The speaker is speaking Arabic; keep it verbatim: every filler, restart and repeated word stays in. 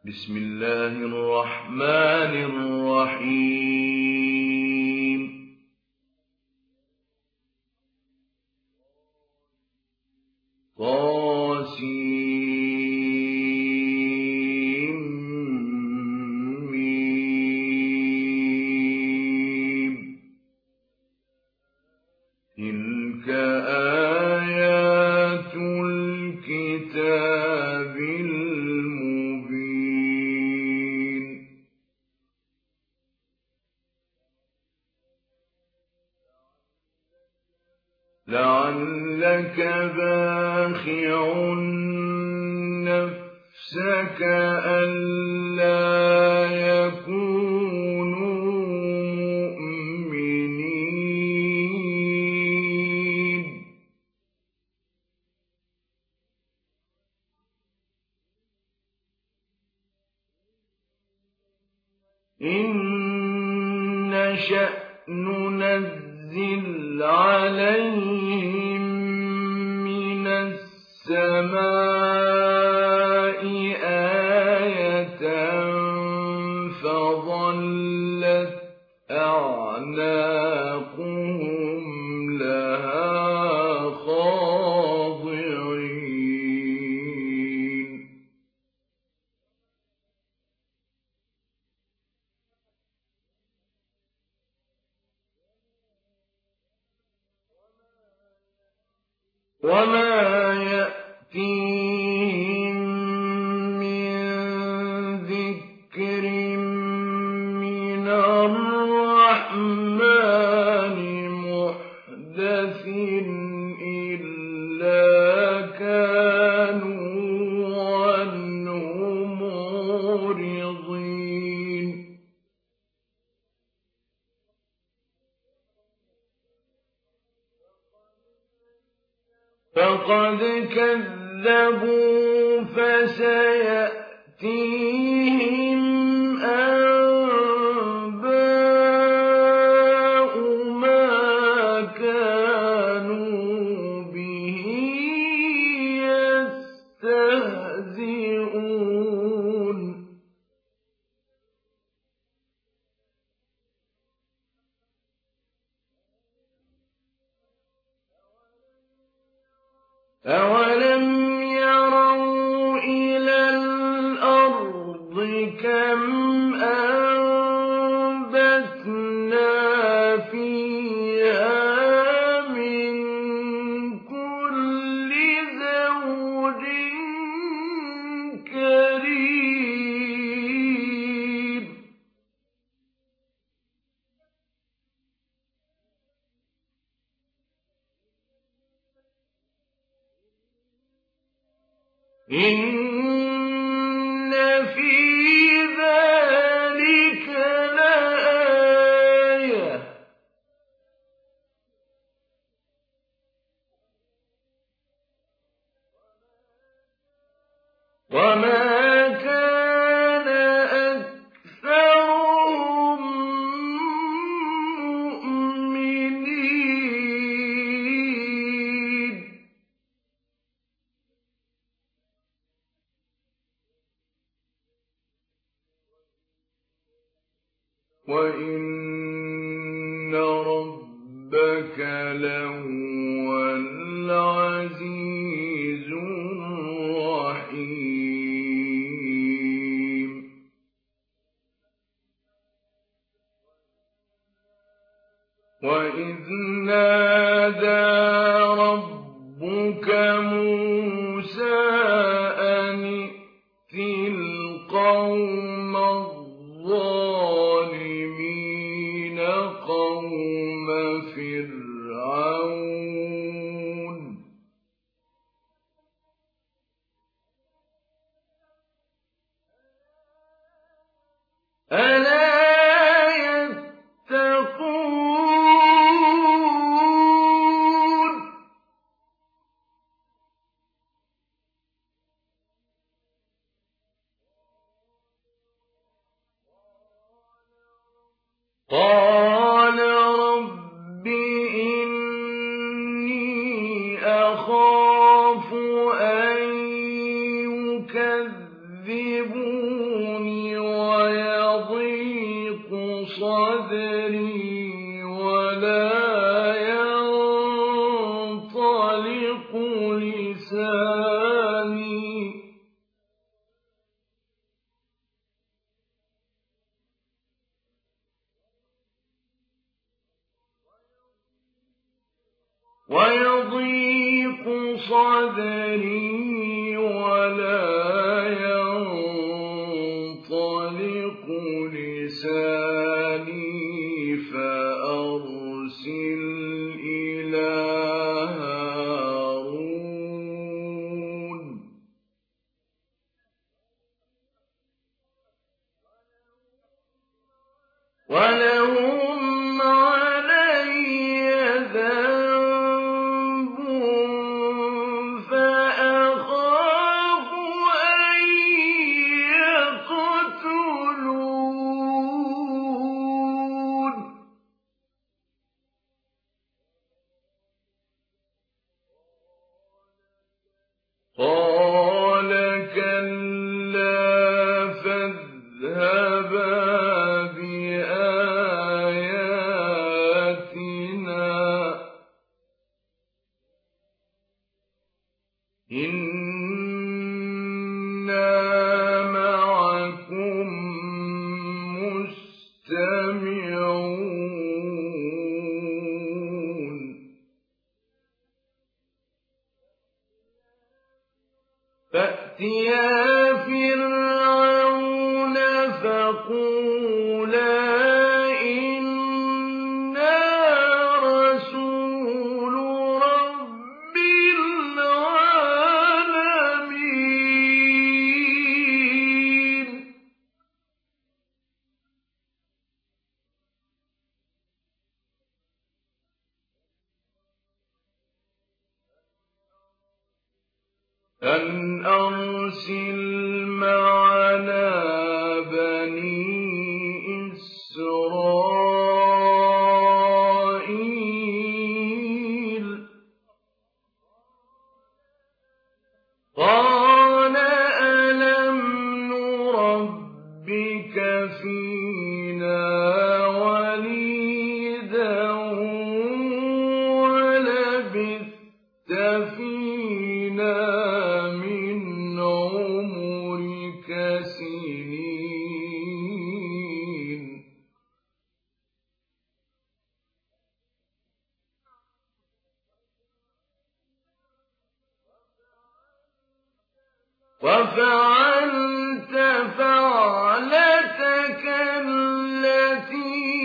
بسم الله الرحمن الرحيم طاسيم ميم تلك آيات الكتاب المبين لعلك باخع نفسك ألا يكونوا مؤمنين إن نشأ ننزل عليهم من السماء آية فظلت أعناقهم لها خاضعين وما يأتيهم من ذكر من الرحمن محدث إلا كانوا عنه معرضين فقد كذبوا فسيأتيهم أنباء ما كانوا به يستهزئون أولم يروا إلى الأرض كم أنبتنا فيها من كل زوج كريم إن في ذلك لآية وما كان أكثرهم مؤمنين وإن ربك لهو العزيز الرحيم وإذ نادى ربك موسى أن ائت القوم الظالمين قوم فرعون ألا يتقون قال رب إني أخاف أن يكذبون ويضيق صدري ولا ينطلق لساني فأرسل إلى هارون ولهم علي ذنب فأخاف أن يقتلون قال كلا فاذهبا إنا معكم مستمعون فأتيا فرعون فقولا أن أرسل معنا بني إسرائيل قال ألم نربك فينا وليدا ولبثت فينا من عمرك سنين وفعلت فعلتك التي